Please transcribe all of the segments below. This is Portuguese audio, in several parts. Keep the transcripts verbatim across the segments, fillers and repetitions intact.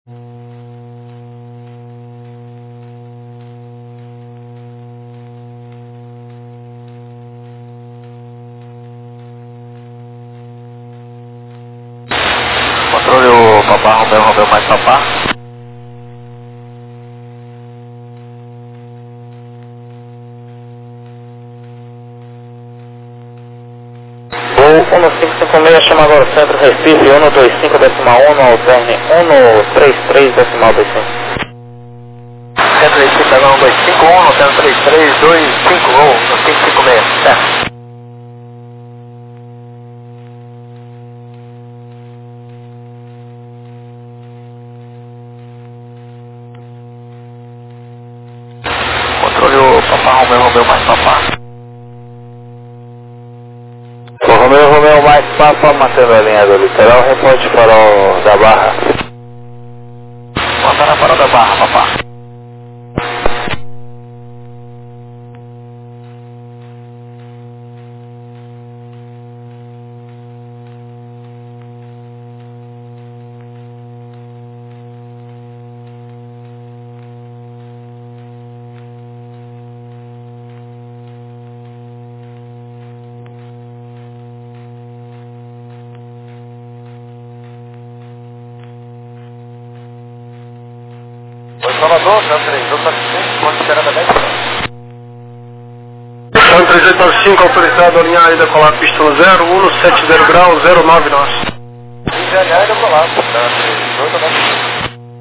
Controle o Papá Romeu, Romeu mais Papá. Voo um cinco cinco seis, chama agora o centro Recife, um dois cinco decimal um, alterne um três três decimal dois cinco. Centro Recife, agora um dois cinco um, centro três três dois cinco, voo um cinco cinco seis, certo. Controle o Papá Romeu, Romeu mais Papá. O Romeu, Romeu mais Papa, mantendo a linha do litoral, reporte farol da Barra. Bota na farol da Barra, Papá. Oi, Salvador, centro três oito nove cinco, ponto esperando a média. Centro três oito nove cinco, autorizado a alinhar ainda com a pista no zero um sete zero grau, zero nove nosso. E já ainda com lá, centro três oito nove cinco.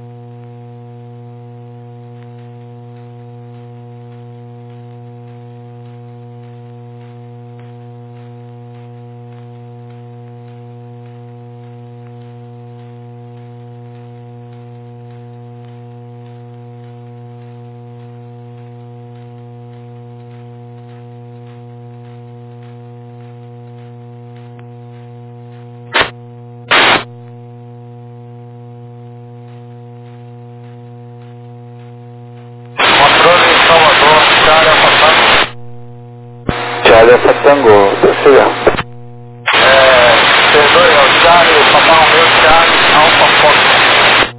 Charlie Alfa Tango, prossiga. É, C dois é o Charlie, o Papá Romeu, Charlie, Alfa Fox.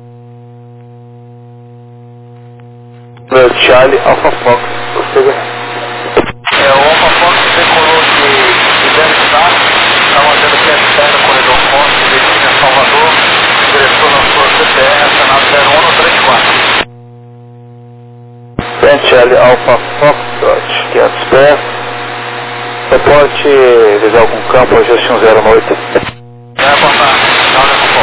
Meu Charlie Alfa Fox, prossiga. É, o Alfa Fox decolou de, de Belo-Estado, está mantendo pé externo no corredor Fonte, destino a Salvador, diretor na sua C T R, Senado zero um três quatro. Bem, Charlie Alfa Fox, quinhentos pés. Reporte visual com campo, ajuste um zero oito. É, Papá, não, não, não,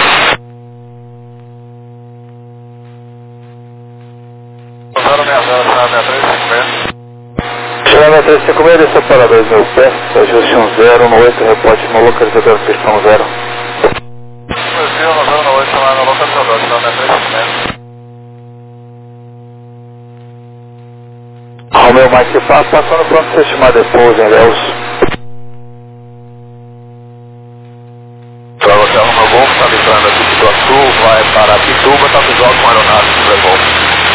zero seis zero, seis três cinco seis. Chama três cinco seis, desceu para dois mil pés, ajuste um zero oito, reporte no localizador pistão zero. Brasil, no zero oito, lá no localizador, então, né, três cinco seis. Romeu mais que passa, passando pronto ser estimado depois em Léus. Para você arrumar Golfo, está vibrando aqui de Iguaçu, vai para Pituba, está visual com aeronave de Golfo.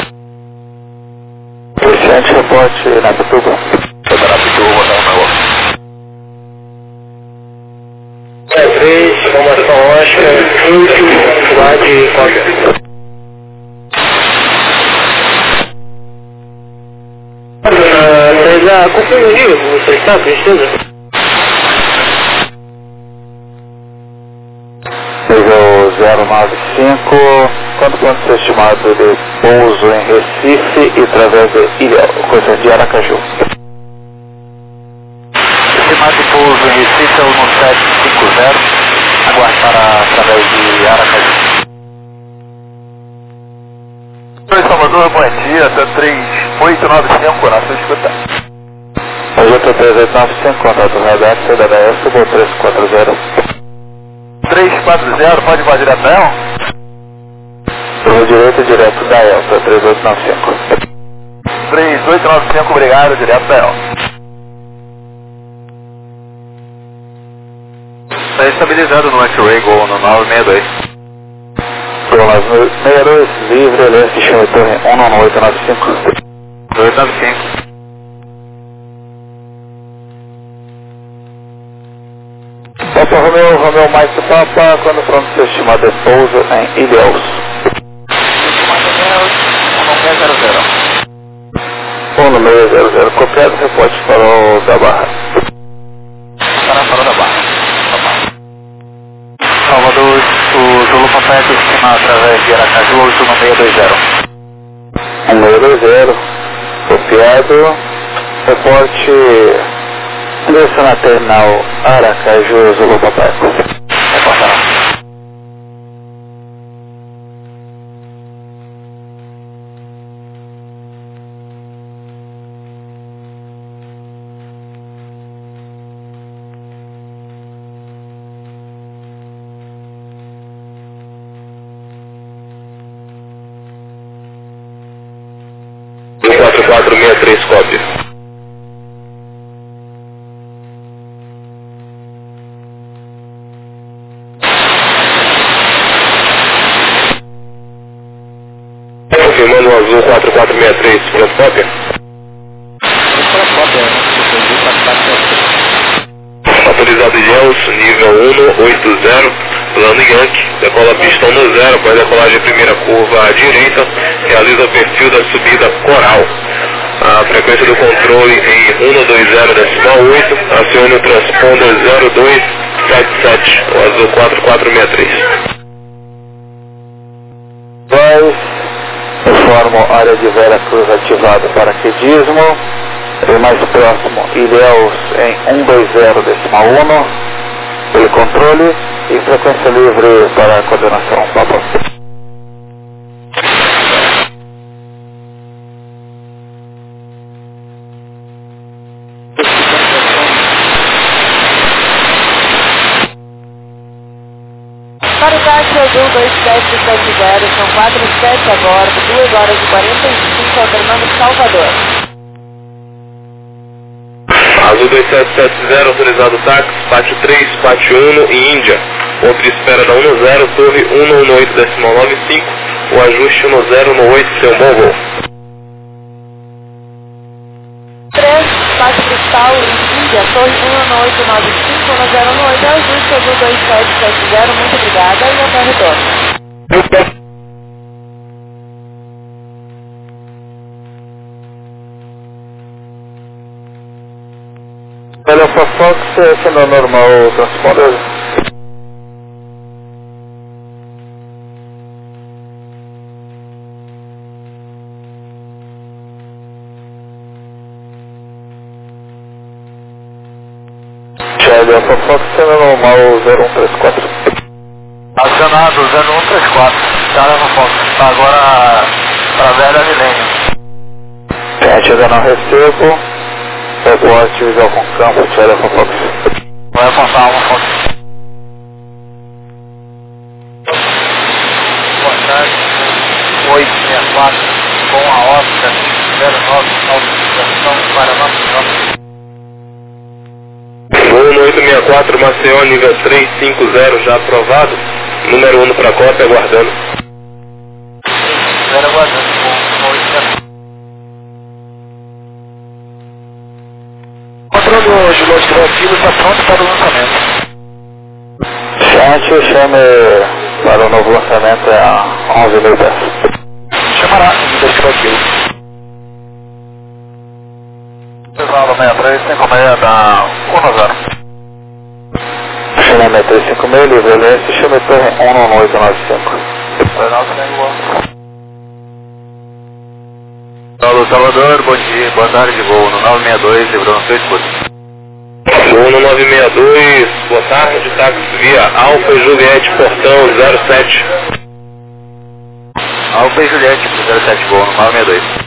Vicente, reporte na Pituba. Vai para Pituba, tá arrumar Golfo. É três, formação Oscar, vinte, cidade Cópia. Vocês já confirmaram, você está, precisa? Nível zero nove cinco, quanto pode ser estimado de pouso em Recife e através de Ilha, coisa de Aracaju? Estimado de pouso em Recife é o um sete cinco zero, aguarde para através de Aracaju. Oi, Salvador, bom dia, tá três oito nove cinco, na sua escuta. J três oito nove cinco, contato radar, C D H S, voo três quatro zero. três quatro zero, pode invadir a Bel? Voo direito, direto da Elta, três oito nove cinco. três oito nove cinco, obrigado, direto da Bel. Está estabilizado no X-Ray Gol no nove seis dois. Problemas seis dois, livre, leste, chama torre um nove oito nove cinco. oito nove cinco. Papa Romeu, Romeu mais que Papa, quando pronto ser estimado de pouso em Ilhéus. reporte farol da Barra. Para farol da Barra. Salvador, o Zulu Papai aproxima através de Aracaju, oito um seis dois zero. um seis dois zero, copiado, reporte, desça na terminal Aracaju, Zulu Papai. Reportará. quatro quatro seis três, copy. Confirmando o azul quatro quatro seis três, pronto, cópia? Pronto, cópia, Autorizado Ilhéus, nível um oito zero, plano Yankee, decola pistão no zero, vai decolar de primeira curva à direita, realiza o perfil da subida Coral. A frequência do controle em cento e vinte decimal oito, acione o transponder zero dois sete sete, o azul quatro quatro seis três. dois, informo área de Vera Cruz ativada para quedismo, e mais próximo Ilhéus em cento e vinte decimal um, pelo controle, e frequência livre para a coordenação, Papa. Para o táxi azul dois sete sete zero, são quatro sete a bordo, duas horas e quarenta e cinco, alternando Salvador. Azul dois sete sete zero, autorizado táxi, pátio três, pátio um em Índia. Outra espera da um zero, torre um um oito decimal nove cinco, o ajuste um zero um oito, seu bom voo. três, pátio cristal em Índia, torre um um oito nove cinco, um zero um oito, ajuste azul dois sete sete zero, muito obrigada e até retorno. Pelo Fox, sendo normal transponder. Charlie Alpha Fox, sendo normal zero um três quatro. Acionado zero um três quatro, Charlie Alpha Fox, está agora para a velha Milênio. Gente, ainda não recebo. Reporte visual com campo, Charlie Alpha Fox. Vai apontar uma foto. Boa tarde, oito seis quatro, com a órbita zero nove, autorização para Maceió. um oito seis quatro, Maceió, nível três cinco zero, já aprovado. Número um para cópia, aguardando. Zero aguardando com oito seis. Controle hoje, Los Criativos está pronto para o lançamento. Gente, chame para o novo lançamento a onze mil pés. Chamará, Los Criativos. Pessoal, sessenta e três, cinco seis da um zero. Chame três cinco seis, livre leste, chame torre um um oito nove cinco. Paulo Salvador, bom dia, boa tarde, voo no nove seis dois, livrou no seu escudo. Voo no nove seis dois, boa tarde, táxi via Alfa Juliette, portão zero sete. Alfa e Juliette, zero sete, voo no nove seis dois.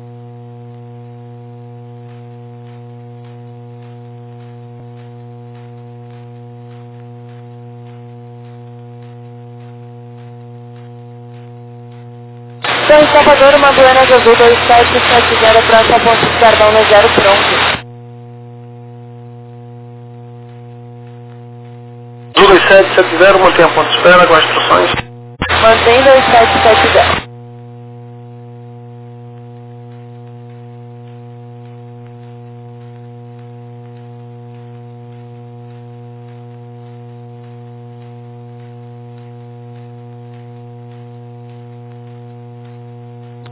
Então, Salvador, uma Buenas Azul dois sete sete zero, próxima ponte de Cardão no zero, pronto. dois sete sete zero, mantenha ponto de espera com as instruções. Mantém dois sete sete zero.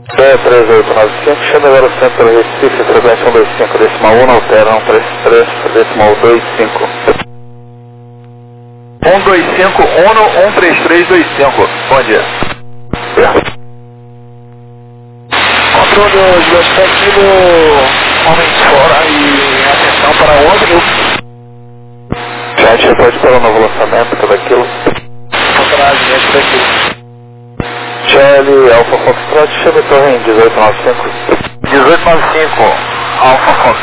P três oito nove cinco, chama agora o centro Recife, frequência um dois cinco, decimal um, altera um três três, decimal dois cinco. um dois cinco, um, um três três dois cinco. Bom dia. Controle Juliette aqui do homens fora e atenção para onze. Chat, pode para o novo lançamento, tudo aquilo. Controlagem, é tudo aquilo. Charlie, Alpha Foxtrot, chama torre em dezoito nove cinco. dezoito nove cinco, Alpha Fox.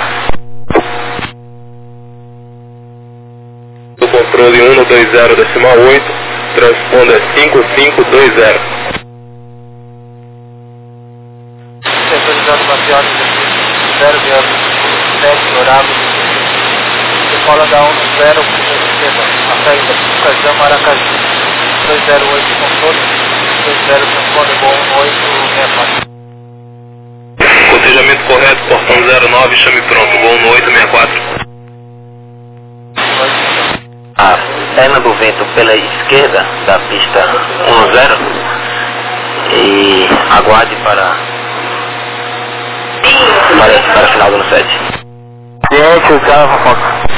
Do controle um dois zero decimal oito, transponda cinco cinco dois zero. Autorizado baseado zero zero sete horário. Decola da um zero a saída Cajão Maracaju. dois zero oito controle, dois zero transponder bom um oito seis quatro. Cotejamento correto, portão zero nove, chame pronto, voo no oito seis quatro. A perna do vento pela esquerda da pista um zero e aguarde para para, para final do sete. Ciente, o cara Fox.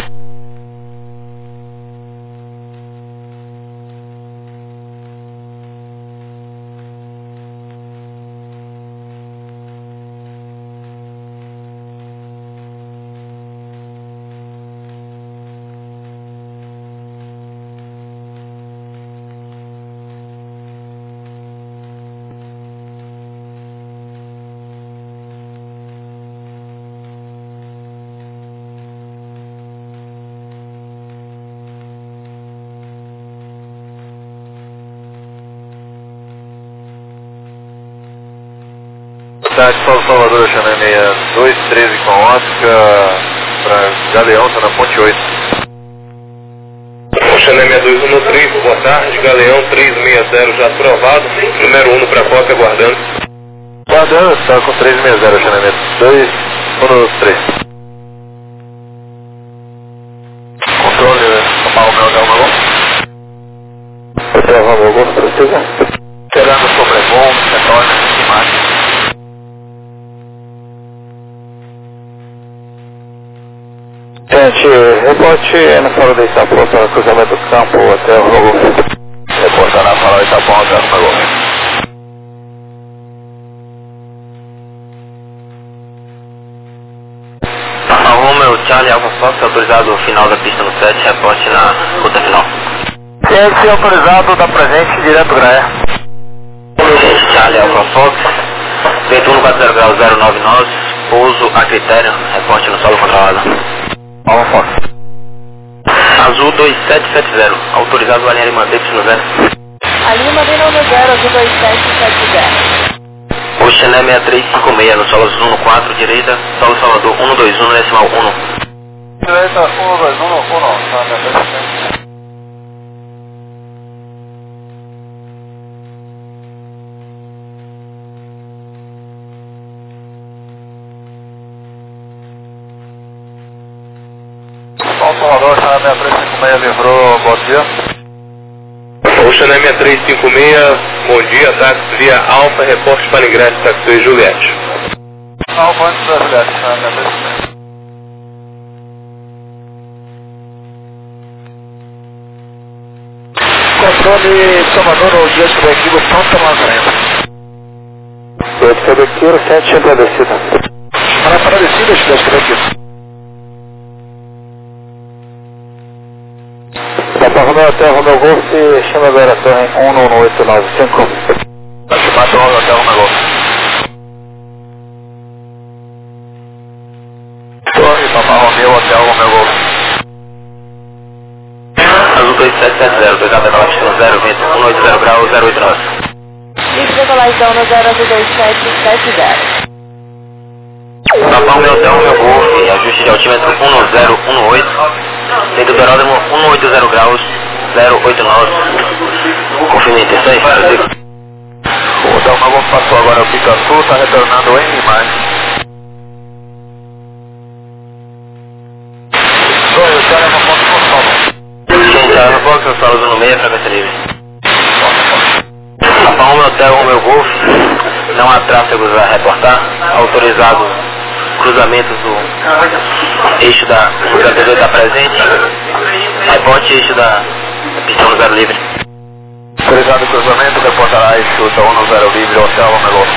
Cidade de São Salvador, Xané seis dois treze com Oscar para Galeão, está na ponte oito. Xané seis dois um três, boa tarde, Galeão três seis zero já aprovado, número um para Foca, aguardando. Guardando, está com três seis zero, Xané dois um três. Controle, São Paulo, meu Romeu. Hotel Romeu, Golfo, prossiga. Esperando sobre bom, retorno de imagem. Gente, reporte na fala da Itapó para cruzamento do campo até o Golfo. Reportar na fala da Itapó até o Golfo. Romeo, Charlie, Alpha Fox, autorizado o final da pista no sete, reporte na ruta final. Ciente, autorizado, da presente, direto Graia. Charlie, Alpha Fox, vento um quatro zero graus zero nove nove, pouso a critério, reporte no solo controlado. Alpha Fox. Azul dois sete sete zero, autorizado a linha Lima D Y zero. A Lima Lima no zero, azul dois sete sete zero. O Xané seis três cinco seis, no solo azul um quatro, direita, solo Salvador um dois um, decimal um. Direita, um dois um, um, tá, tá, São Salvador, Xané seis três cinco seis, livrou, bom dia. O Xané seis três cinco seis, bom dia, táxi via Alfa, reporte para ingresso, táxi Juliette. Alfa antes da Juliette, Xané seis três cinco seis. Controle Salvador, o dia de equipe Santa Lazarena. oito Quebequeiro, sete para a descida. Para para a descida, Juliette Quebequeiro. Papa Romeu, Hotel Romeu Golf, chama agora a torre um um oito nove cinco. Tá chamado o Hotel Romeu Golf. Torre, Papa Romeu, Hotel Romeu Golf. Azul dois sete sete zero, dois A nove zero, vento um oito zero graus zero oito nove. Ligue decolagem no zero azul dois sete sete zero. Papa Romeu, Hotel Romeu Golf, ajuste de altímetro um zero um oito, dentro do aeródromo um oito zero graus zero oito nove. Confirme a intenção e Brasil. O Hotel Romeu Golf passou agora o Pica Sul, está retornando em imagem. Sonho, o cara é uma ponta por sol. Central, Fox, no solo no meio, frequência livre. Papa Romeu, Hotel Romeu Golf, não há tráfegos a reportar, autorizado cruzamento do eixo da zero dois está presente, reporte eixo da pista no zero livre. Autorizado cruzamento, reportará eixo da um no zero livre, Hotel Romelo.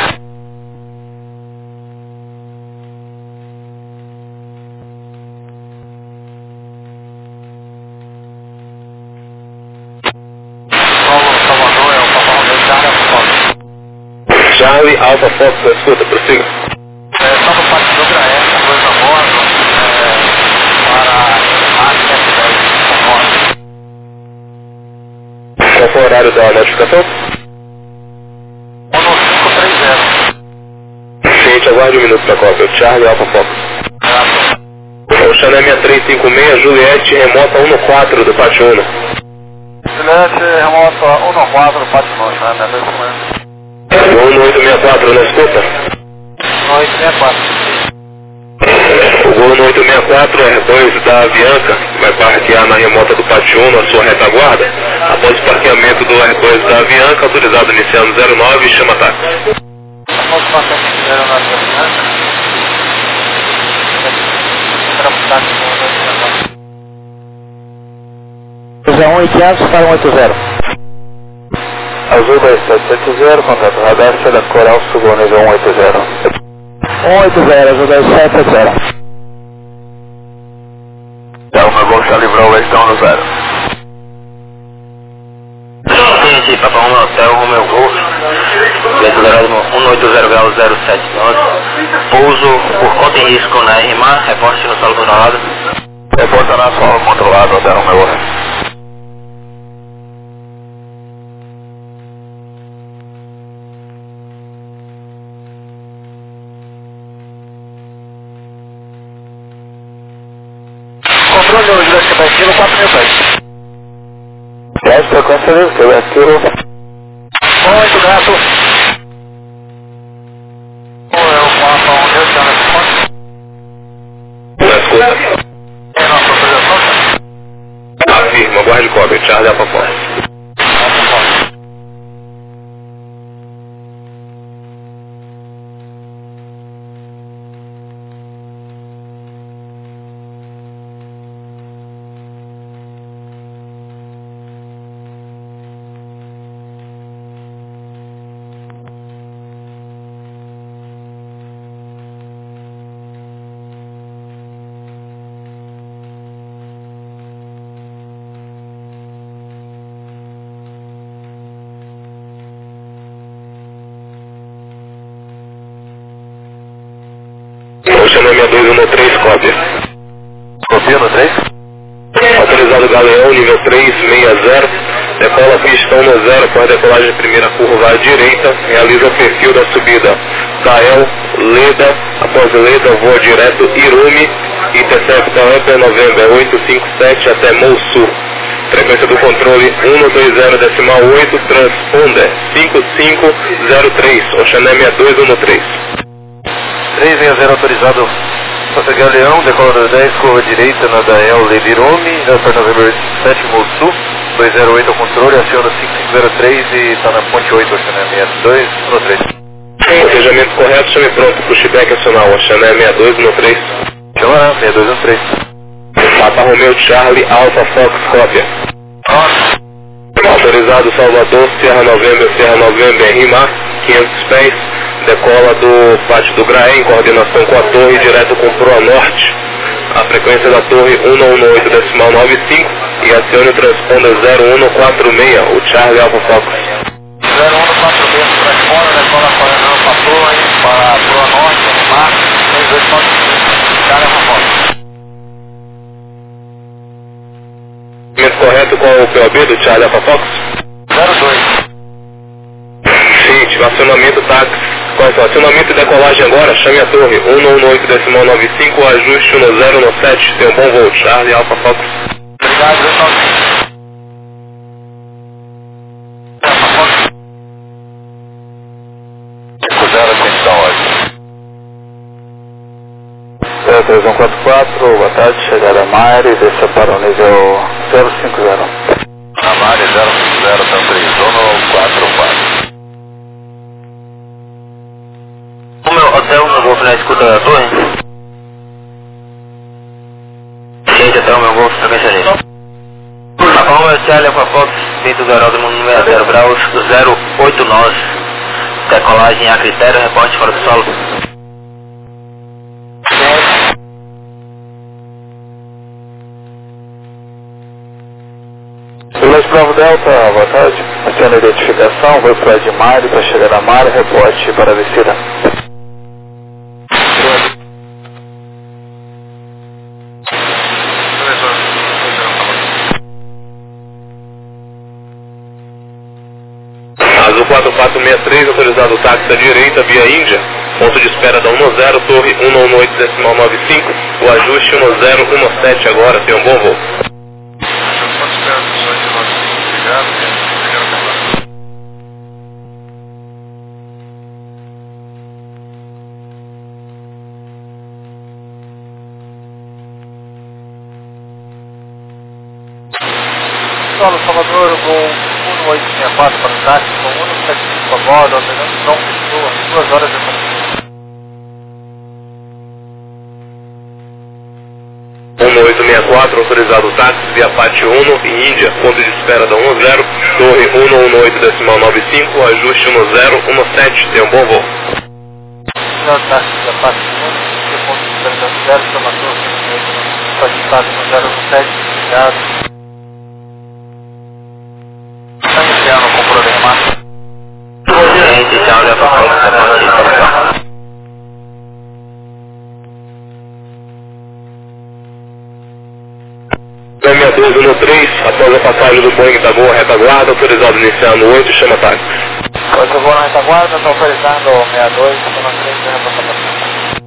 Charlie, Alpha Fox, escuta, prossiga. É, só no Parque do Graé, dois a bordo, é, para a máquina dez, Qual foi o horário da notificação? um no cinco três zero. Ciente, aguarde um minuto para cópia. Charlie, Alpha Fox. O Chanel seis três cinco seis, Juliette, remota um no quatro do Pátio Uno. Juliette, remota um no quatro, Pátio Uno, né? Nesse momento. um no oito seis quatro, não escuta? um oito seis quatro. O voo no oito seis quatro é depois da Avianca, vai parquear na remota do Pátio Uno, a sua retaguarda. Após o parqueamento do R dois da Avianca, autorizado iniciando zero nove, chama táxi. Após o parqueamento zero nove da Avianca, um oitocentos para um oito zero. Azul dois sete sete zero, contato radar, da Coral, subiu nível um oito zero. um oito zero, Azul dois sete sete zero. Então, meu voo já livrou o estão no zero. Sim, Papai Romeo Hotel, Romeo Golf, vento aeródromo um oito zero grau zero sete nove, pouso por conta em risco na R M A, reporte no solo controlado. Reportará solo controlado, Hotel Romeo Golf. Controle hoje da Quebequilo quatro mil pés. dez frequência livre, Quebequilo. Muito grato. Ou é o quatro onde eu chamo esse ponto? Não escuta? É nossa autorização? Afirma, guarde cópia. Charlie, Alpha Fox. Chanel seis dois um três, cópia. Copia no três? Autorizado Galeão, nível três seis zero. Decola pistão no zero, após decolagem primeira curva à direita. Realiza o perfil da subida Cael, Leda. Após Leda, voa direto Irume. Intercepta Upper November oito cinco sete até Mosul. Frequência do controle um dois zero decimal oito, transponder cinco cinco zero três. O Chanel seis dois um três. três seis zero autorizado Santa Galeão, decolador dez, curva direita na Dael Levirume, Upper November oito cinco sete, Mosul, dois zero oito ao controle, aciona cinco cinco zero três e está na ponte oito, Chanel seis dois um três. Planejamento correto, chame pronto para o Chibek acional, Chanel seis dois um três. Chama seis dois um três. Papa Romeo Charlie, Alpha Fox, cópia. Autorizado Salvador, Sierra November, Sierra November, Rimar, quinhentos pés, decola do Pátio do Graé, em coordenação com a torre, direto com Proa Norte, a frequência da torre um um oito decimal nove cinco e acione o transponder zero um quatro seis, o Charlie Alpha Fox. zero um quatro seis, transponder, decola coordenando com a torre, para Proa Norte, Rimar, seis dois nove cinco, Charlie Alpha Fox. Correto com o P O B do Charlie Alpha Fox? zero dois. Sim, acionamento táxi. Qual é o acionamento e decolagem agora? Chame a torre um um oito decimal nove cinco, ajuste no zero no sete. Tem um bom voo, Charlie Alpha Fox. Obrigado, pessoal. Alpha Fox. zero, atenção, hoje. zero três um quatro quatro, boa tarde, chegada a Mare, desça para o nível zero cinco zero. A Mare zero cinco zero, então três um quatro quatro. Hotel, meu golfe na escuta da torre. Ciente Hotel, meu golfe, frequência livre. A Palma Charlie Alpha Fox, dentro do aeródromo número zero graus, zero oito nove. Decolagem a critério, reporte fora do solo. Beleza, Bravo Delta, boa tarde. Tendo a identificação, vai para de Mari, para chegar na Mari, reporte para a descida. Azul quatro quatro seis três, autorizado o táxi à direita, via Índia. Ponto de espera da um zero, torre um nove oito decimal nove cinco. O ajuste um zero um sete agora, tem um bom voo. Solo Salvador, voo um oito seis quatro para o táxi, com um sete cinco a bordo, operando João Pessoa, duas horas de conexão. um oito seis quatro, autorizado o táxi via Pátio um em Índia, ponto de espera da um zero, torre um nove oito decimal nove cinco, ajuste um zero um sete, tem um bom voo. Senhor táxi via Pátio um, ponto de espera da um zero, toma torre um oito nove, pode estar um zero um sete, obrigado. Está iniciando com o problema. Ciente, Charlie Alpha Fox, reporte informação. seis dois um três, após a passagem do Boeing da boa retaguarda, autorizado iniciando oito, chama táxi. Pois eu vou na retaguarda, estou autorizando sessenta e dois, estou na frente da reportação.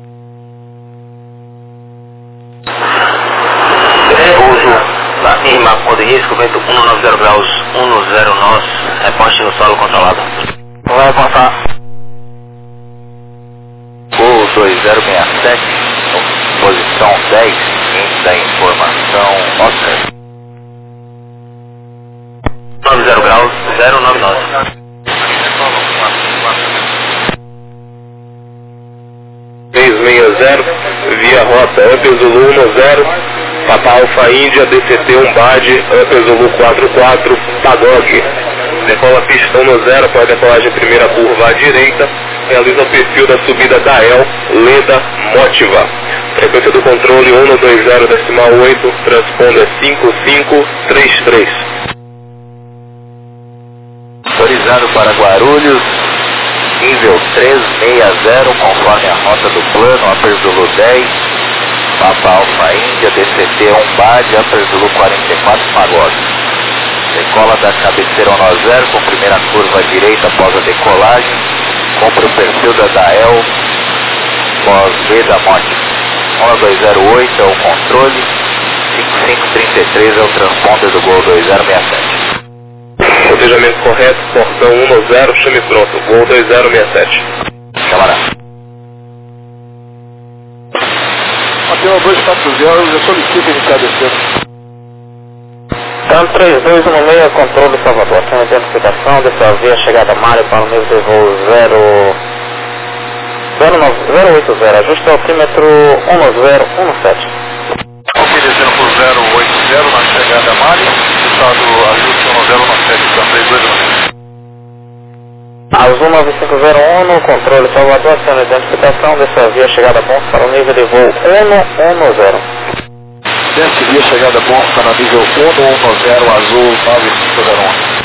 Pouso na firma cor de risco, vento um nove zero graus, um zero nós, reposte no solo controlado. Vai apontar. Voo dois zero seis sete, posição dez, índice da informação Oscar. nove zero graus, zero nove nós. seis seis zero, via rota Upper Zulu um zero, Papa Alfa Índia, D C T um Bad, Upper Zulu quatro quatro, Padog. Decola pista um zero, após a decolagem primeira curva à direita, realiza o perfil da subida da El, Leda, Motiva. Frequência do controle um dois zero decimal oito, transponder cinco cinco três três. Autorizado para Guarulhos, nível trezentos e sessenta, conforme a rota do plano, Upper Zulu dez, Papa Alfa Índia, D C T um Bad, Upper Zulu quarenta e quatro, Magog. Decola da cabeceira um zero, com primeira curva à direita após a decolagem, compra o perfil da Dael, pós-V da Mote. um dois zero oito é o controle, cinco cinco três três é o transponder do Gol dois zero seis sete. Cotejamento correto, portão um zero, chame pronto, Gol dois zero seis sete. Camarada. Mateu dois quatro zero, eu solicito iniciar descendo. Então, três dois um seis, controle Salvador. Tem a identificação dessa via chegada a Mário para o nível de voo zero oito zero, ajuste ao altímetro um zero um sete. Obedecendo por zero oito zero na chegada a Mari, estado ajuste um zero um sete, então três dois um. Azul nove cinco zero um, controle Salvador, tendo a identificação dessa via chegada a ponto para o nível de voo um um zero. Desse via chegada a ponto para o nível um um zero, azul nove cinco zero um.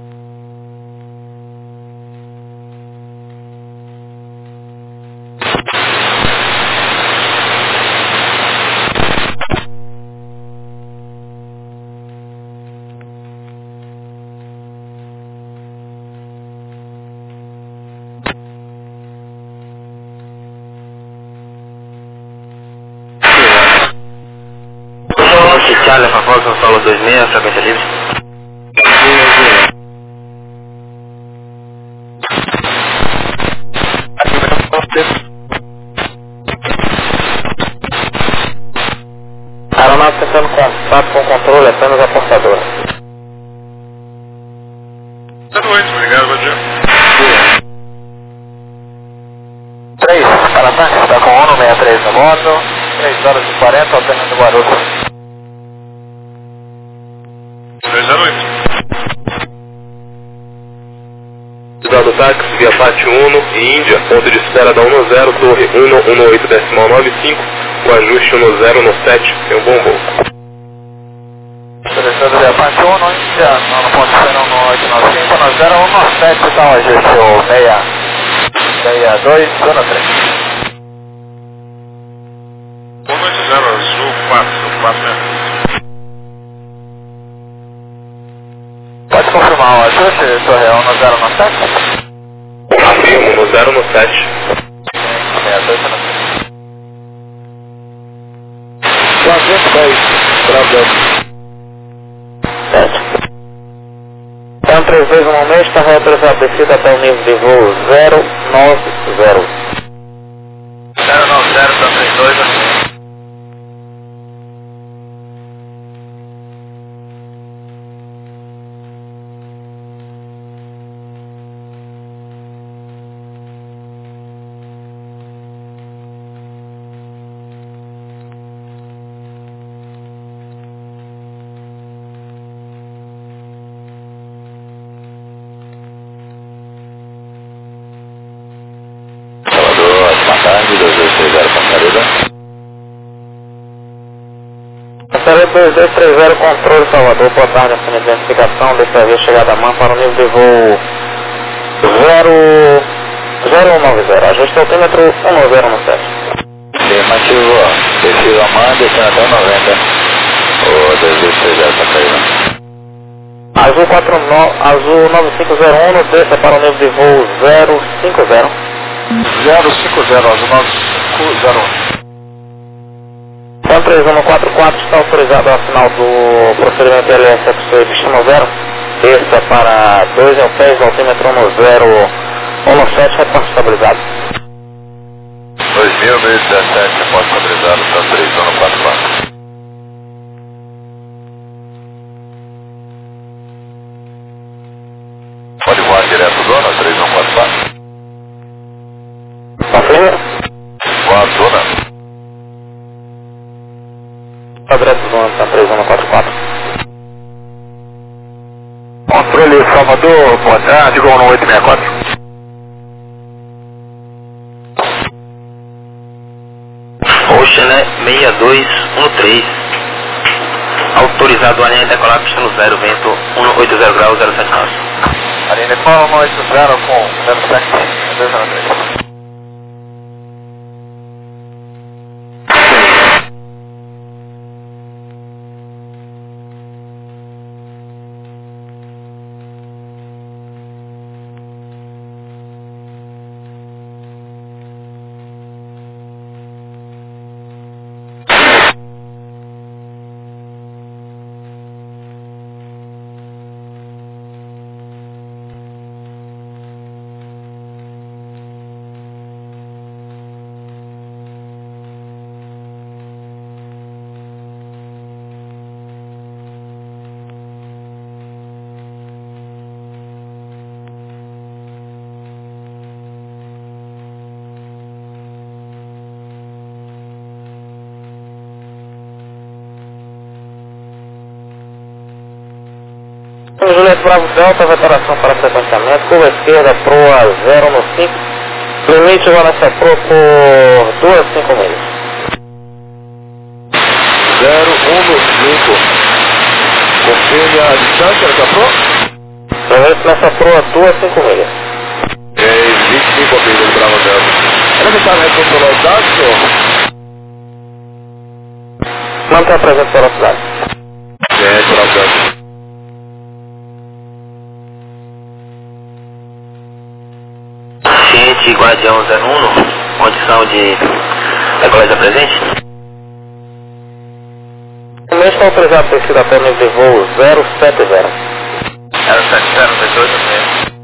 Charlie Alpha Fox, no solo dois seis, frequência livre. Aeronave tentando contato com o controle, apenas a portadora. Boa noite, obrigado, bom dia. três, Sara Táxi, está com um sessenta e três no modo, três horas e quarenta, alternando Guarulhos. três zero oito. Cidade do táxi, via Pátio Uno e Índia, ponto de espera da um zero, torre um um oito decimal nove cinco, o ajuste um zero no sete, tem um bom voo. Seleção via Pátio Uno, Índia, no ponto de espera um oito nove cinco, no zero um no sete, está o ajuste o seis dois um três. um oito zero, azul quatro, quatro metros. Pode confirmar o ajuste, torre um no zero no sete? Afirmo, no zero no sete. seis dois um três. quatrocentos e dez, Bravo. sete. Então três dois um mês, está autorizado a descida até o nível de voo zero nove zero. zero nove zero, então três dois um três. dois dois três zero, controle Salvador, boa tarde, a identificação, desse avião chegada a mão para o nível de voo zero um nove zero, ajuste altímetro um zero um sete. Afirmativo, descido a mão, descendo até o noventa. O dois dois três zero está caindo. Azul, quatro nove, Azul nove cinco zero um, desça para o nível de voo zero cinco zero. zero cinco zero, Azul nove cinco zero um. Então três um quatro quatro está autorizado ao final do procedimento L S F destino zero. Desça para dois mil pés, altímetro um zero um sete, reporte estabilizado. dois mil e dezessete, reporte estabilizado, está três um quatro quatro. Pode voar direto zona, três um quatro quatro. Confirma? Voar zona. Direto zona, está três um quatro quatro. Controle Salvador, boa tarde, Gol no oito seis quatro. Ocean seis dois um três. Autorizado a linha decolar pista no zero, vento um oito zero graus, zero sete nove. Aline Paulo um oito zero com zero sete dois um três. Juliette Bravo Delta, veteração para sequenciamento, curva esquerda, proa zero no cinco, limite agora nessa proa por duas cinco milhas. zero um no cinco. Confirme a distância dessa proa? Limite nessa proa duas cinco milhas. É vinte e cinco milhas, Bravo Delta. É necessário recontrolar os dados, senhor? Mantém a presença de velocidade. É, Bravo Delta. Ciente Guardião zero um, condição de decolagem presente? O mês está autorizado a descida até o nível de voo zero sete zero. zero sete zero, dois dois um três.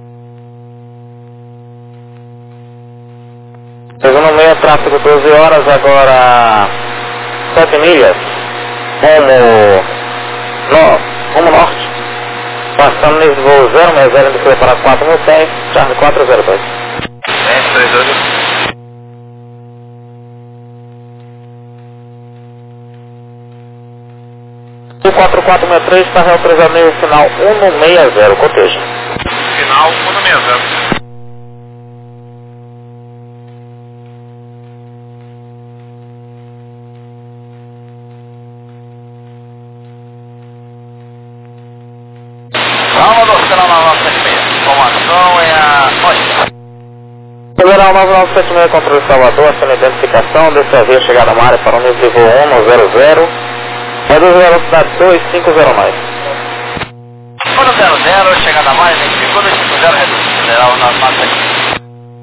Segundo meia, tráfego doze horas, agora sete milhas, rumo, no, rumo norte, passando nível de voo zero seis zero, descida para quatro mil cem, Charlie quatro zero dois. três dois um. quatro quatro seis três está reautorizado nível final um no seis zero, coteja. Final um no seis zero. Salvador, canal nove nove sete seis. Informação é a... Oi. Federal nove nove sete seis, controle Salvador, ação de identificação, desse via chegada à área para o nível de voo um no zero zero. Reduz a velocidade dois cinco zero mais. um no zero zero, chegada à área, identificou dois cinco zero, reduz. Federal nove nove sete seis.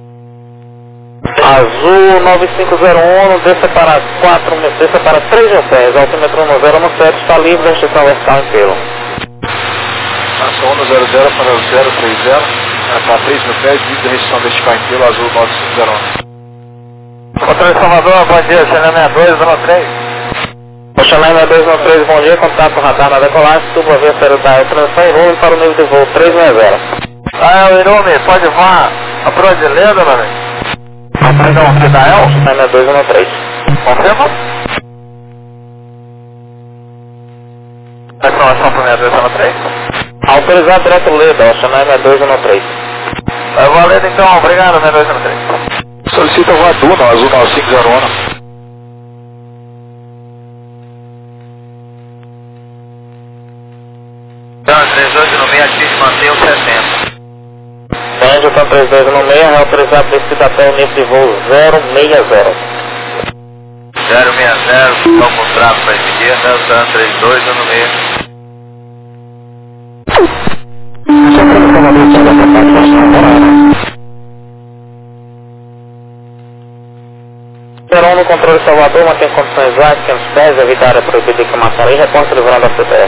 Azul nove cinco zero um, desça para quatro, desça para três mil pés, altímetro um zero um sete, está livre, restrição vertical em pelo. Passa um no zero zero para o zero três zero, para três mil pés, livre de restrição vertical em pelo, azul nove cinco zero um. Controle Salvador, bom dia, Xanã dois um três. Xanã dois um três, bom dia, contato radar na decolagem, suba via seriedade, transição e volume para o nível de voo três seis zero. Ah, o Irume, pode voar a proa de lenda, meu amigo? Perdão, que dá El? Xanã dois um três. Confirma? Informação para o dois um três. Autorizado direto Leda, Xanã dois um três. Vai valendo então, obrigado, dois um três. Solicita o Aduna, azul nove cinco zero um. Então, três dois no meio, ative, mantém o setenta. Band, então três dois no meio, autorizado descida até o nível de voo zero seis zero. zero seis zero, então contrato para a esquerda, então três dois no meio. zero um no controle Salvador, mantém condições várias, quinhentos pés, evitar a área proibida de Camaçari, reporta livrando a C T R.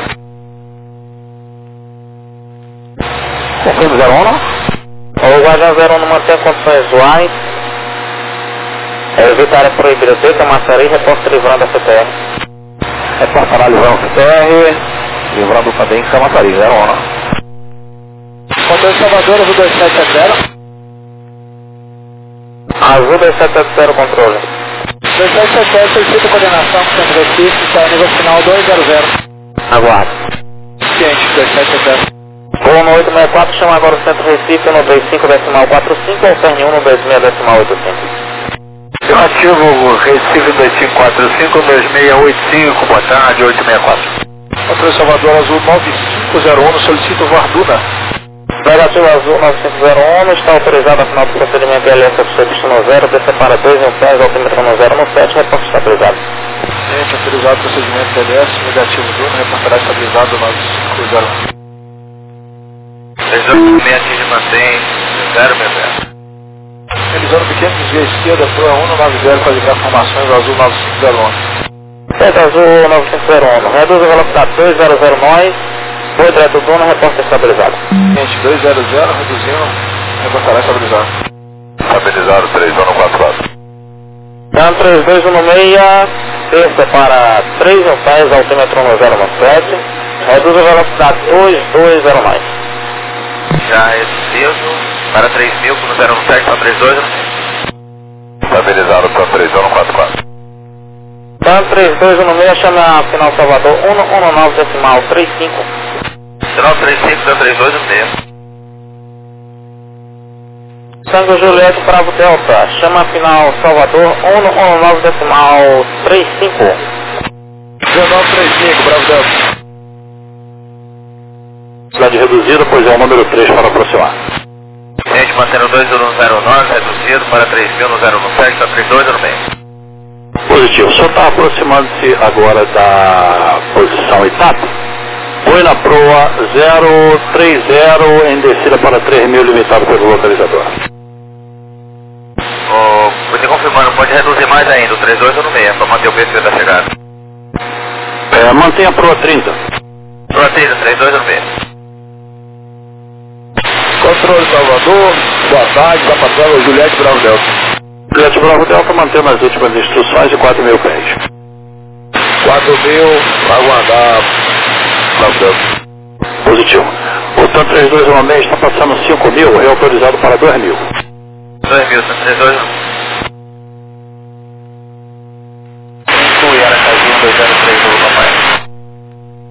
Confirma zero um, não? O Guardião zero um mantém condições usuais, evitar a área proibida de Camaçari, reporta livrando a C T R. Reportará livrando a C T R, livrando também Camaçari, zero um, não? Controle Salvador, azul dois sete sete zero. Azul dois sete sete zero, controle. dois sete sete zero, solicita coordenação com o centro Recife, está nível final dois zero zero. Aguardo. Ciente, dois sete sete zero. Voo no oito seis quatro, chama agora o centro Recife no dois cinco decimal quatro cinco ou Ferne um no dois seis decimal oito cinco. Eu ativo Recife dois cinco quatro cinco, dois seis oito cinco, boa tarde, oito seis quatro. Controle Salvador, azul nove cinco zero um, solicita o Varduna. Negativo azul nove cinco zero um, está autorizado a final do procedimento L S F C destino zero, descer para dois mil pés, altímetro no zero um sete, reporte estabilizado. Gente, autorizado o procedimento L S, negativo Duna, reportará estabilizado nove cinco zero um. três dois seis atinge mantém zero seis zero. Realizando pequeno desvio à esquerda, proa um no nove zero, qualificar formações azul nove cinco zero um. Centro azul nove cinco zero um, reduz a velocidade dois zero zero nós, voo direto Duna, reporte estabilizado. Gente, dois zero zero, reduzindo, reportará estabilizado. Estabilizado, três um quatro quatro. Dan três dois um seis, desça para três mil pés, altímetro no zero um sete, reduz a velocidade dois dois zero mais. Já reduzido para três mil, no zero um sete para três dois. Estabilizado para três um quatro quatro. Dan três dois um seis, chama a final Salvador um um nove decimal três cinco. Final três cinco, Dan três dois um seis. Tango Juliette Bravo Delta, chama a final Salvador um um nove decimal três cinco. dezenove três cinco, Bravo Delta. Cidade reduzida, pois é o número três para aproximar. Gente, mantendo dois um zero nove, reduzido para três mil no zero um sete, para três dois um seis. Positivo, só está aproximando-se agora da posição etapa. Foi na proa zero três zero em descida para três mil, limitado pelo localizador. Oh, você confirmando, pode reduzir mais ainda, o três dois um seis, para manter o P C da chegada. É, mantenha a proa trinta. Proa trinta, três dois um seis. Controle Salvador, boa tarde, da patrulha Juliette Bravo Delta. Juliette Bravo Delta mantendo as últimas instruções de quatro mil pés. quatro mil, aguardar, Bravo Delta. Positivo. O TAM três dois um seis está passando cinco mil, é autorizado para dois mil. dois mil, três dois um. Inclui Aracazinho dois zero três, papai.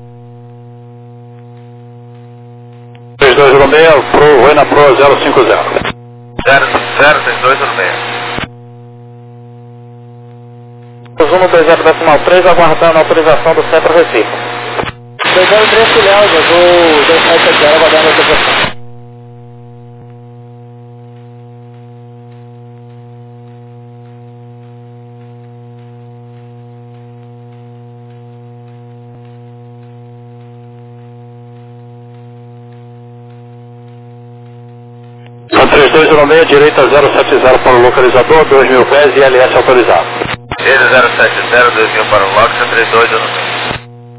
zero cinco zero. zero cinco zero, três dois no meio. um dois zero decimal três, aguardando a autorização do Centro Recife. dois zero três Filhão, Azul dois sete sete zero, aguardando a autorização. três dois zero seis, direita zero sete zero para o localizador, dois mil pés e L S autorizado. Ele zero sete zero, dois mil para o Loxa, três dois zero seis.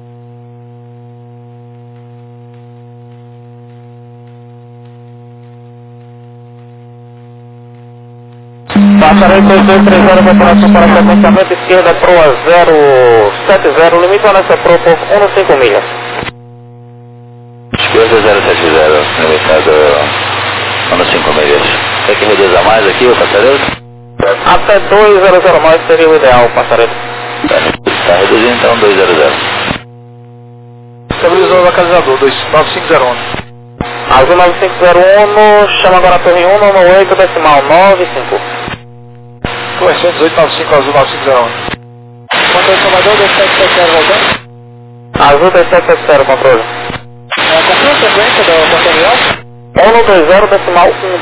Passarei dois dois três zero, operação para sequenciamento esquerda, proa zero sete zero, limite nessa proa por quinze milhas. Esquerda zero sete zero, limitado quinze milhas. Tem que reduzir mais aqui o passaredo? Até dois zero zero mais seria o ideal, passaredo. Está reduzindo então dois zero zero. Estabilizou o localizador, dois nove cinco zero um. Azul nove cinco zero um, chama agora a torre um no oito decimal nove cinco. Correção dezoito nove cinco, Azul nove cinco zero um. Controle Salvador, dois sete sete zero voltando. Azul dois sete sete zero, controle. É, confirma a sequência do controle um dois zero decimal um.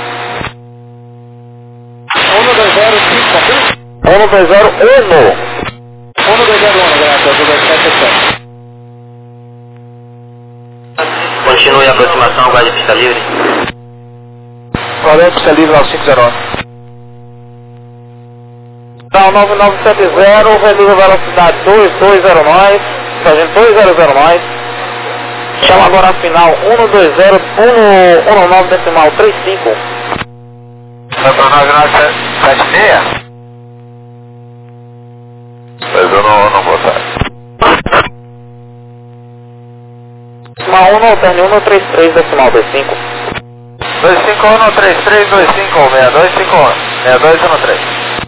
um dois zero cinco, confirma? um dois zero um. um dois zero um, graças, Azul dois sete sete zero. Continue a aproximação, guarde pista livre. Valeu, pista livre nove cinco zero um. Então, nove nove sete zero, reduz a velocidade dois dois zero nós, fazendo dois zero zero nós. Chama agora a final um dois zero um nove decimal trinta e cinco. Vai para nove nove sete seis? Mas eu não, não vou estar. Decimal um, alterne um três três decimal vinte e cinco. dois cinco um três três dois cinco um seis dois cinco um seis dois um três.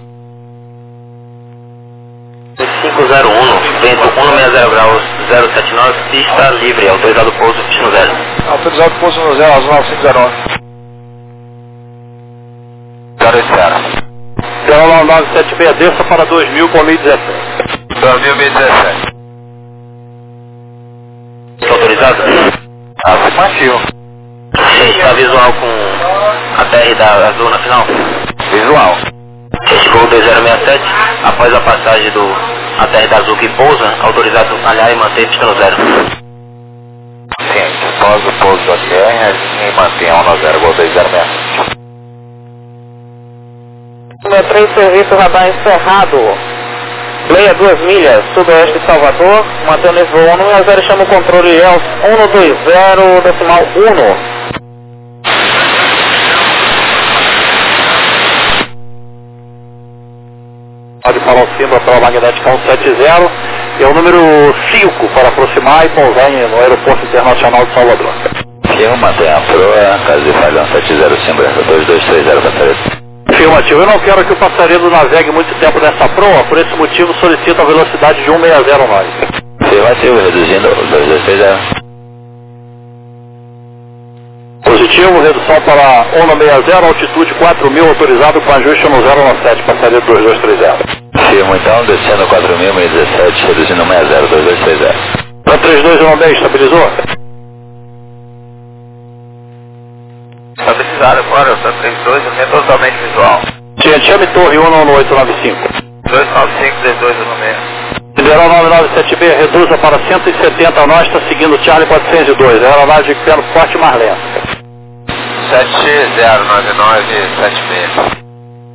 cinco zero um, vento cento e sessenta graus, zero sete nove, pista livre, autorizado pouso, destino zero. Autorizado pouso no zero, Azul nove cinco zero um. zero zero. zero nove nove sete seis, desça para dois mil com mil e dezessete. dois mil e dezessete. Está autorizado? Afirmativo. Está visual com a T R da Azul na final? Visual. Chegou dois zero seis sete, após a passagem do A T R da Azul que pousa, autorizado alhar e manter pista no zero. Ciente, após o pouso do A T R, e mantém um no zero, gol dois zero seis sete. Número três, serviço radar encerrado. Leia duas milhas, sudoeste de Salvador, mantendo esse voo um a zero, chama o controle E L S um dois zero decimal um. Pode falar o símbolo para a magnética cento e setenta e é o número cinco para aproximar e pousar no Aeroporto Internacional de Salvador. Firma, mantém a proa, caso de falhão sete zero, símbolo dois dois três zero, passaredo. Afirmativo, eu não quero que o passaredo navegue muito tempo nessa proa, por esse motivo solicito a velocidade de cento e sessenta nós. Afirmativo, reduzindo dois dois três zero. Positivo, redução para cento e sessenta, altitude quatro mil, autorizado com ajuste no zero nove sete, passaredo dois dois três zero. Firma então, descendo quatro mil, mil e dezessete, reduzindo sessenta, dois dois três zero. Para três dois um seis, estabilizou? Estabilizado agora, eu estou três dois, é totalmente visual. Chame torre um no oito nove cinco. dois nove cinco, três dois um seis. Federal nove nove sete B, reduza para cento e setenta nós, está seguindo Charlie quatrocentos e dois, aeronave de pelo forte mais lento. sete zero nove nove sete seis.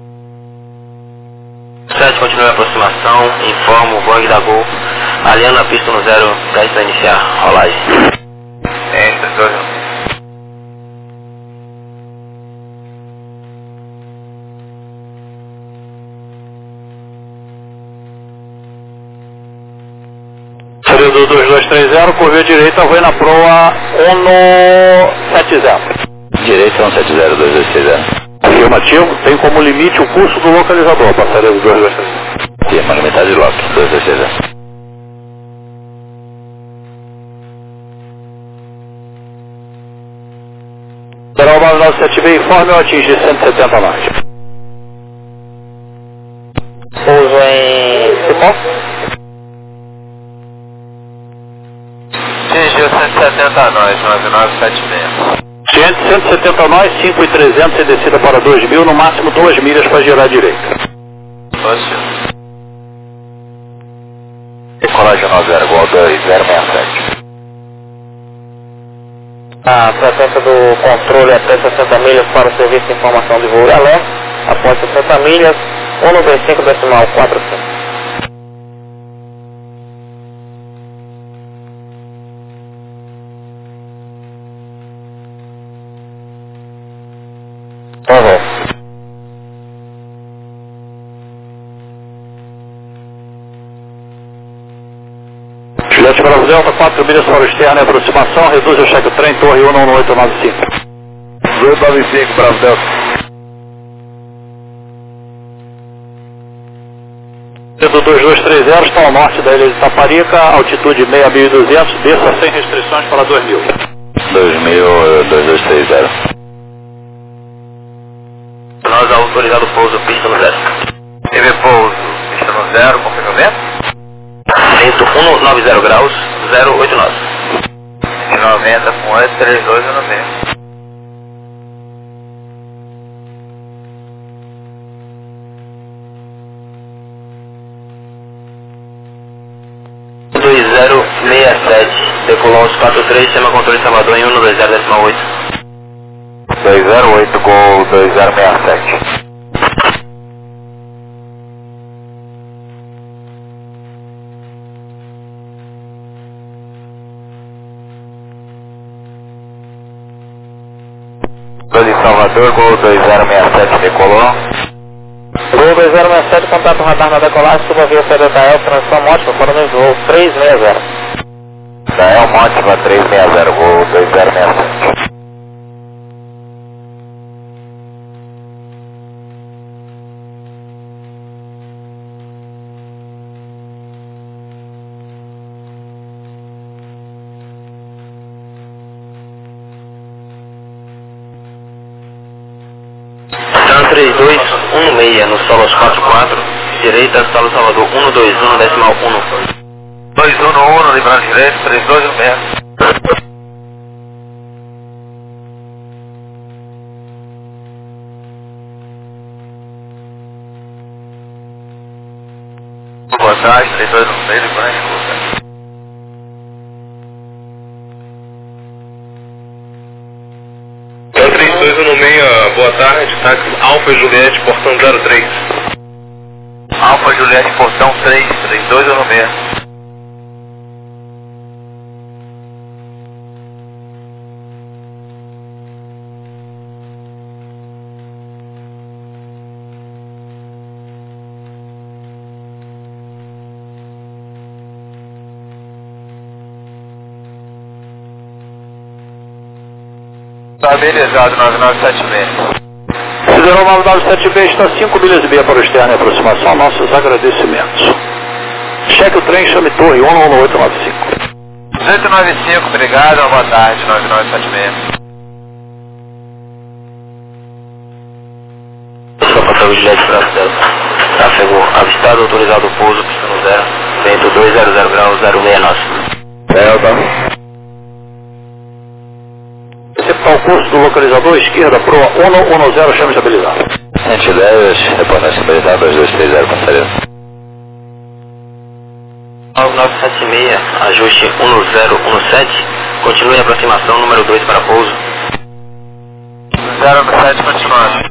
sete, continue a aproximação, informa o Boeing da Gol, alinhando a pista no zero, dez para iniciar, rolagem. Ciente, três dois um. Período dois dois três zero, curva direita, vai na proa cento e setenta. Direita cento e setenta, dois dois três zero. Afirmativo, tem como limite o curso do localizador, passaredo dois dois três zero. Firma, limitado de lock, dois dois três zero. Federal nove nove sete B, informe ao atingir cento e setenta nós. Pouso em Cipó. Atingiu cento e setenta nós, nove nove sete seis. Ciente, cento e setenta nós, cinco mil e trezentos e descida para dois mil, no máximo duas milhas para girar à direita. Poxa. Decolagem nove zero, igual dois zero seis sete. A frequência do controle é até sessenta milhas para o serviço de informação de voo e alerta. Após sessenta milhas, um nove cinco decimal quatro cinco. Uhum. Juliette Bravo Delta, quatro milhas para o externo e aproximação, reduz o cheque trem, torre um um oito nove cinco. dois nove cinco, Bravo Delta. Do dois dois três zero, está ao norte da ilha de Taparica, altitude seis mil e duzentos, desça sem restrições para dois mil. dois mil, dois dois três zero. Nós autorizado pouso, pista no zero. T V pouso, pista no zero, confirma o vento? Vento cento e noventa graus, zero oito nove. noventa com oito três dois no meio. dois zero seis sete, decolou aos quatro três, chama controle Salvador em um dois zero decimal oito. dois zero oito, gol dois zero seis sete. De Salvador, gol dois zero seis sete, decolou. Gol dois zero seis sete, contato radar na decolagem, suba via C D T L, transição mótica, fora no voo três seis zero. Dael Mótima três seis zero, gol dois zero seis sete. três dois um seis, no solo aos quatro quatro, direita, solo Salvador um dois um decimal um. dois um um, livrando direito, três dois um seis. Boa tarde, três dois um seis, livrando direito. três dois um seis, boa tarde, táxi Alfa Juliette, portão zero três. Alfa Juliette, portão três, três dois um seis. Estabilizado nove nove sete seis. Sideral nove nove sete B está cinco milhas e meia para o externo e aproximação, nossos agradecimentos. Cheque o trem, chame torre um um oito nove cinco. duzentos e noventa e cinco, obrigado, boa tarde, nove nove sete seis. Só passou o Juliette Bravo Delta. Tráfego avistado, autorizado pouso, pista no zero. Vento dois zero zero graus, zero seis nove. Delta. Receptar o curso do localizador, esquerda, proa um um zero, chame estabilizado. cento e dez, reponente estabilizado, dois dois três zero, passageiro. nove nove sete seis, ajuste um zero um sete, continue a aproximação, número dois para pouso. zero um sete, continuando.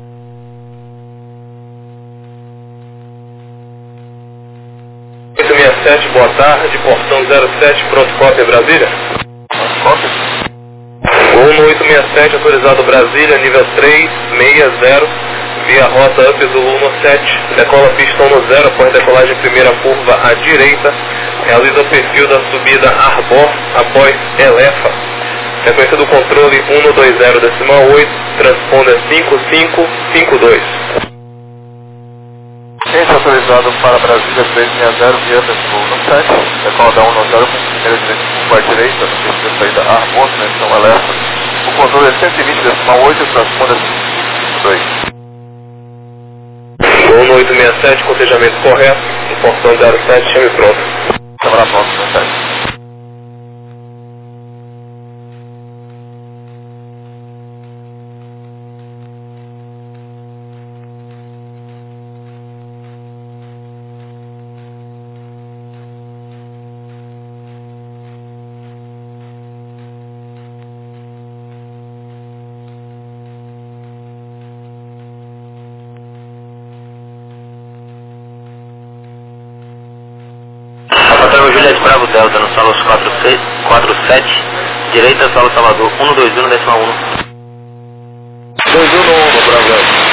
oito seis sete, boa tarde, portão zero sete, pronto, cópia Brasília. Cópia. Gol no oito seis sete, autorizado Brasília, nível três seis zero, via rota Up Zulu no sete, decola pistão no zero, após decolagem primeira curva à direita, realiza o perfil da subida Arbor, após Elefa. Frequência do controle um dois zero decimal oito, transponder cinco cinco cinco dois. Ciência autorizado para Brasília três seis zero, via Zulu no sete, decola da um zero com primeira direita curva à direita, no perfil da saída Arbor, transição Elefa. O controle é cento e vinte decimal oito, transponder dois. Uno oito seis sete, cotejamento correto, portão zero sete, chame pronto. Câmara pronto, mensagem. Juliette Bravo Delta no solo quatro sete, direita solo Salvador, um dois um decimal um. dois um no Bravo Delta.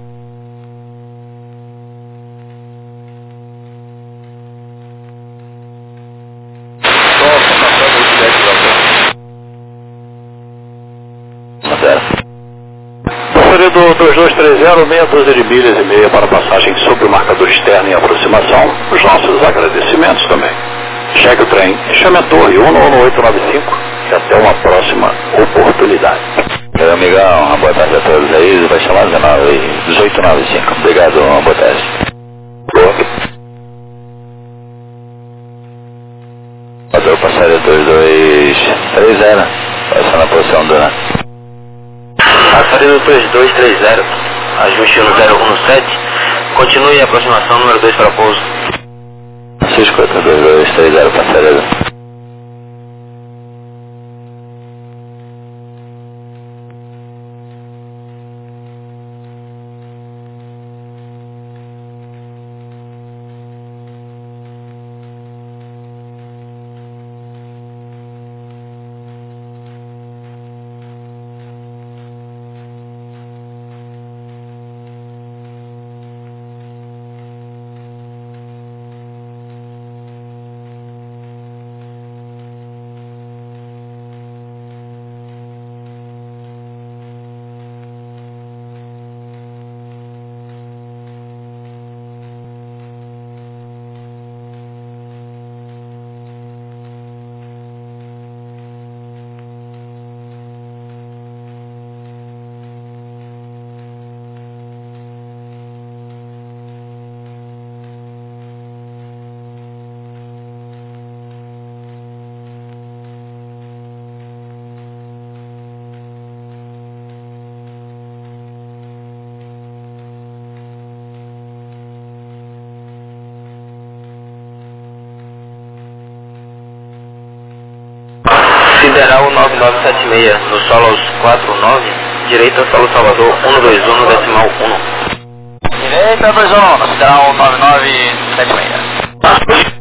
Passaredo dois dois três zero, meia dúzia de milhas e meia para passagem sobre o marcador externo em aproximação. Os nossos agradecimentos também. Chegue o trem, chame a torre um um oito nove cinco e até uma próxima oportunidade. Meu amigão, uma boa tarde a todos aí, vai chamar dezoito nove cinco. Obrigado, uma boa tarde. Boa. Padrão passageiro dois dois três zero, passando a posição do... Passaredo dois dois três zero, ajuste no zero um sete, continue a aproximação número dois para pouso. Cisco dois dois três zero, passageiro. Federal nove nove sete seis, no solo quatro nove, direita solo Salvador um dois um decimal um. Direita dois um, no Federal nove nove sete seis.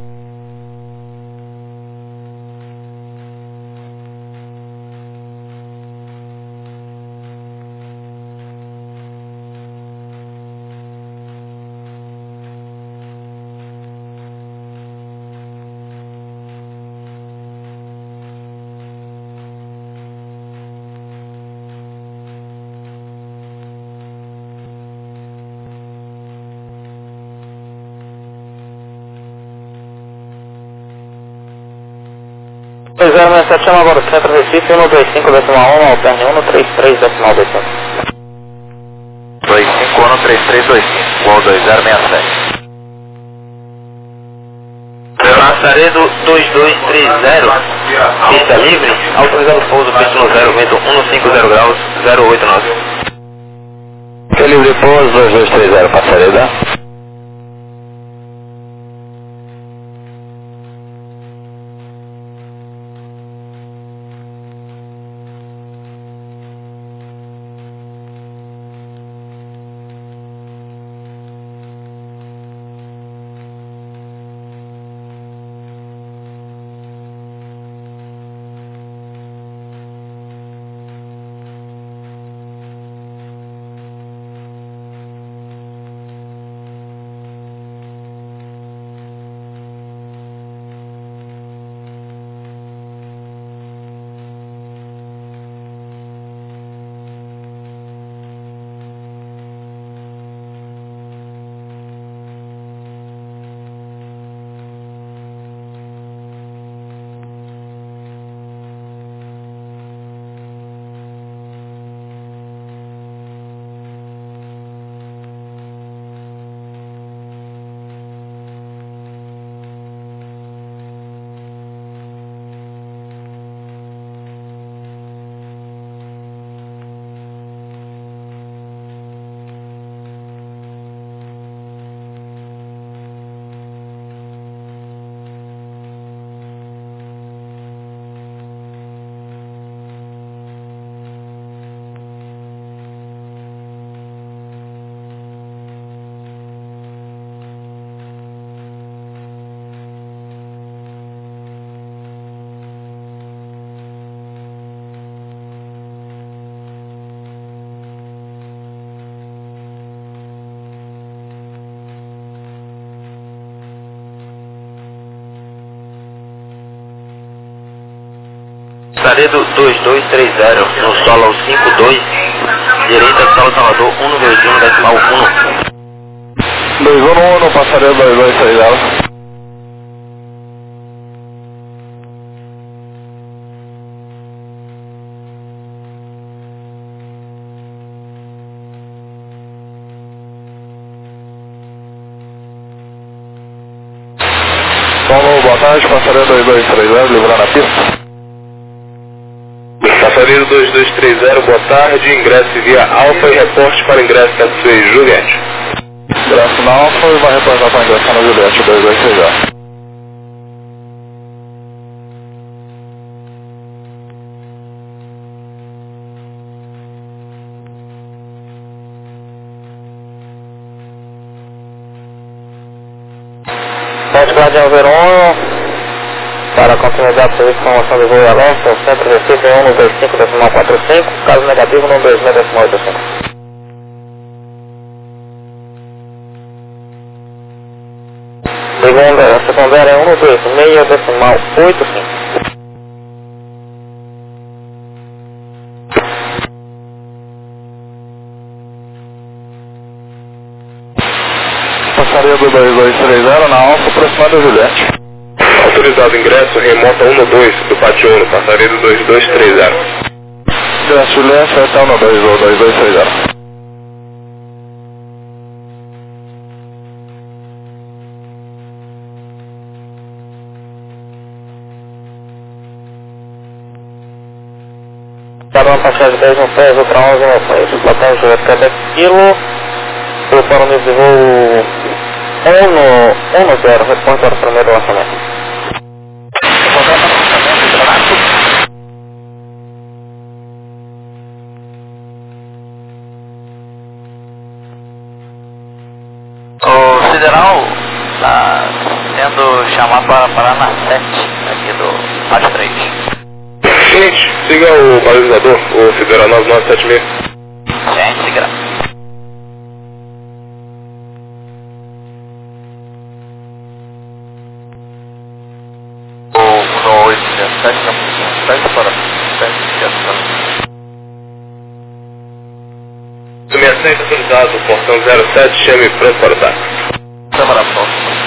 dois zero seis sete, chama agora o centro Recife, um dois cinco decimal um, alterne um três três decimal dois cinco. dois cinco um três três dois cinco, gol dois zero seis sete. Passaredo dois dois três zero, pista livre, autorizado pouso, pista no zero, vento um cinco zero graus, zero oito nove. Que livre pouso dois dois três zero, passaredo. Passaredo dois dois três zero, no solo cinco dois, direita, solo Salvador um dois um, decimal um. dois um um, Passaredo dois dois três zero. Solo, boa tarde, Passaredo dois dois três zero, livrando a pista. Passaredo dois dois três zero, boa tarde, ingresse via Alfa e reporte para ingresso da sua Juliette. Ingresso na Alfa e vai reportar para ingresso na Juliette dois dois três zero. sete Guardião zero um, para continuidade do serviço de promoção de voo e alerta, o centro Recife um dois cinco decimal quatro cinco, caso negativo um dois seis decimal oito cinco. Segunda, secundária um dois seis decimal oito cinco. Passaredo dois dois três zero na Alfa, aproximado da Juliette. Autorizado ingresso, remota um dois do Pátio Uno, Passaredo dois dois três zero. Ingresso Juliette, até o dois dois três zero. Para uma passagem dez no pé, outra onze no pé. Isso platão Juliette cada quilo. Ou para o nível de voo um zero, responde para o primeiro lançamento. O Sideral está sendo chamado para parar na sete aqui do Pátio três. Gente, siga o balizador, o Sideral nove nove sete seis. Gente, siga. O oito sete na posição sete para sete. sessenta e sete autorizado, portão zero sete, chame pronto para o táxi. Câmara próxima.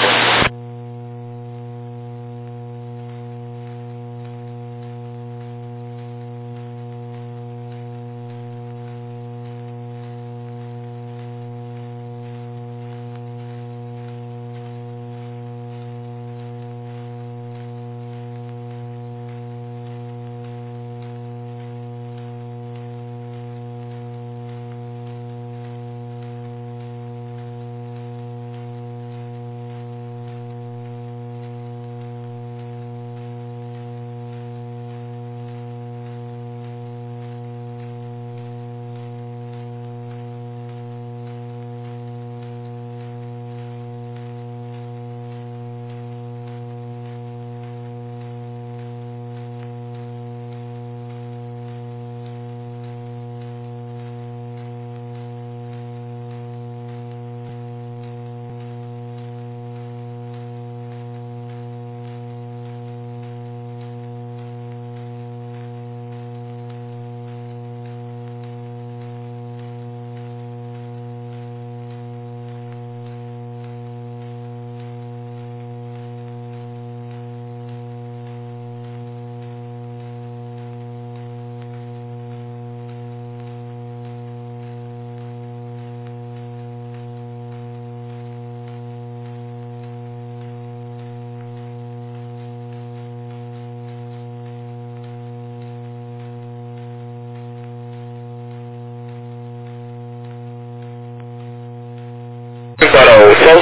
Para o sol.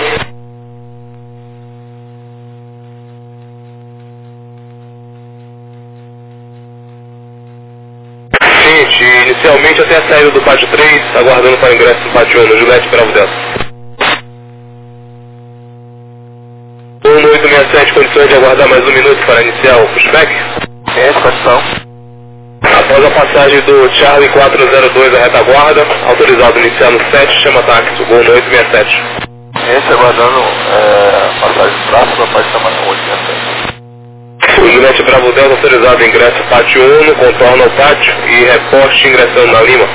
Gente, inicialmente até a saída do Pátio três, aguardando para ingresso no Pátio um, no Juliette Bravo Delta. um oito seis sete, condições de aguardar mais um minuto para iniciar o pushback? Essa condição. Após a passagem do Charlie quatro zero dois à retaguarda, autorizado iniciar no sete, chama táxi, Gol no oito seis sete. Esse aguardando é, passagem próxima, pode chamar no oito seis sete. Juliette Bravo Delta autorizado, ingresso pátio um, contorno ao pátio e reporte ingressando na Lima.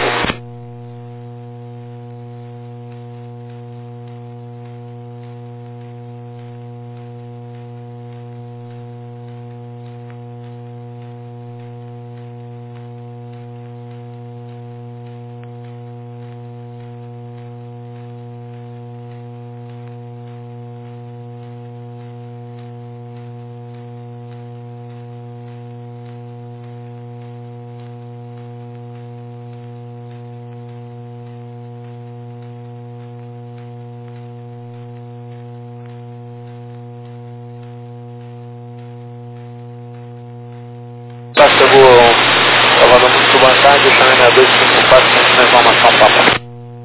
Chegou Salvador muito vantagem, deixando a dois cinco quatro com informação, papai.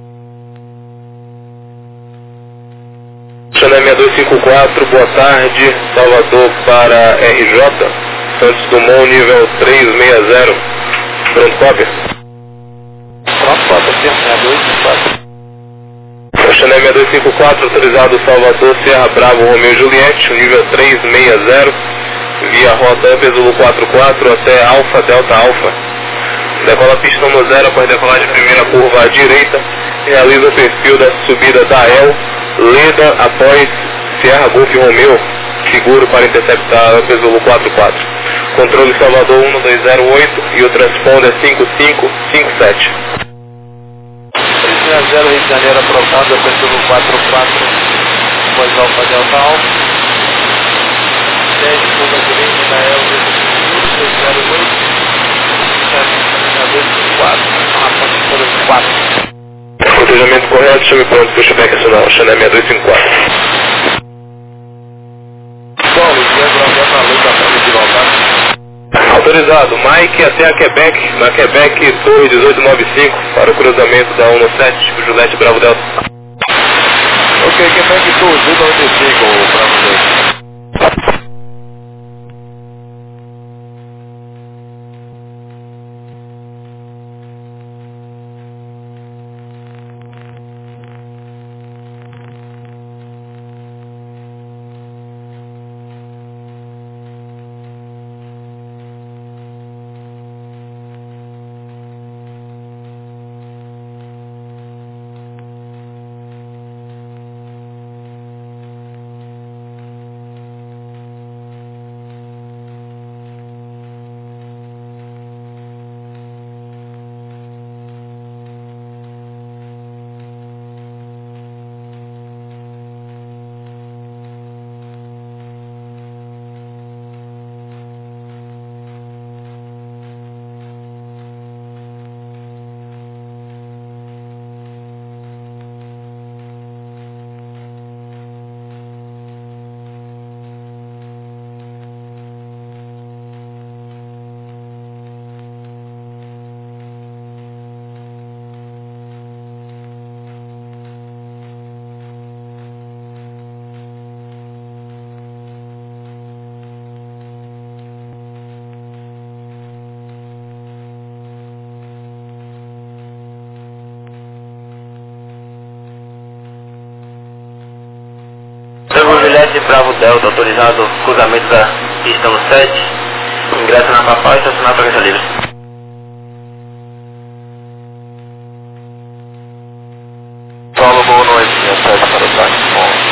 Chanel seis dois cinco quatro, boa tarde, Salvador para R J, Santos Dumont, nível três seis zero, pronto, cópia? Pronto, cópia, seis dois cinco quatro. Chanel seis dois cinco quatro, autorizado Salvador, Serra Bravo, Romeo e Juliette, nível três seis zero, via rota Zulu quatro quatro até Alfa Delta Alfa. Decola pistão no zero após decolagem de primeira curva à direita. Realiza o perfil da subida da El, Leda após Sierra Golf Romeo. Seguro para interceptar Zulu quatro quatro. Controle Salvador um dois zero oito e o transponder cinco cinco cinco sete. três seis zero Rio de Janeiro aprovado, Zulu quatro quatro, após Alfa Delta Alfa. dez curva direita da El dois zero oito, dois cinco quatro, a ponte por quatro. Protejamento correto, chame pronto, pushback acional, Chanel seis dois cinco quatro. Bom, o dia gravando a luz da ponte de voltar. Autorizado, Mike até a Quebec, na Quebec Torre dezoito noventa e cinco, para o cruzamento da um sete, Juliette Bravo Delta. Ok, Quebec Torre dezoito noventa e cinco, Bravo Delta. Juliette Bravo Delta, autorizado cruzamento da pista no sete, ingresso na Papai e estacionar para Caça Livre.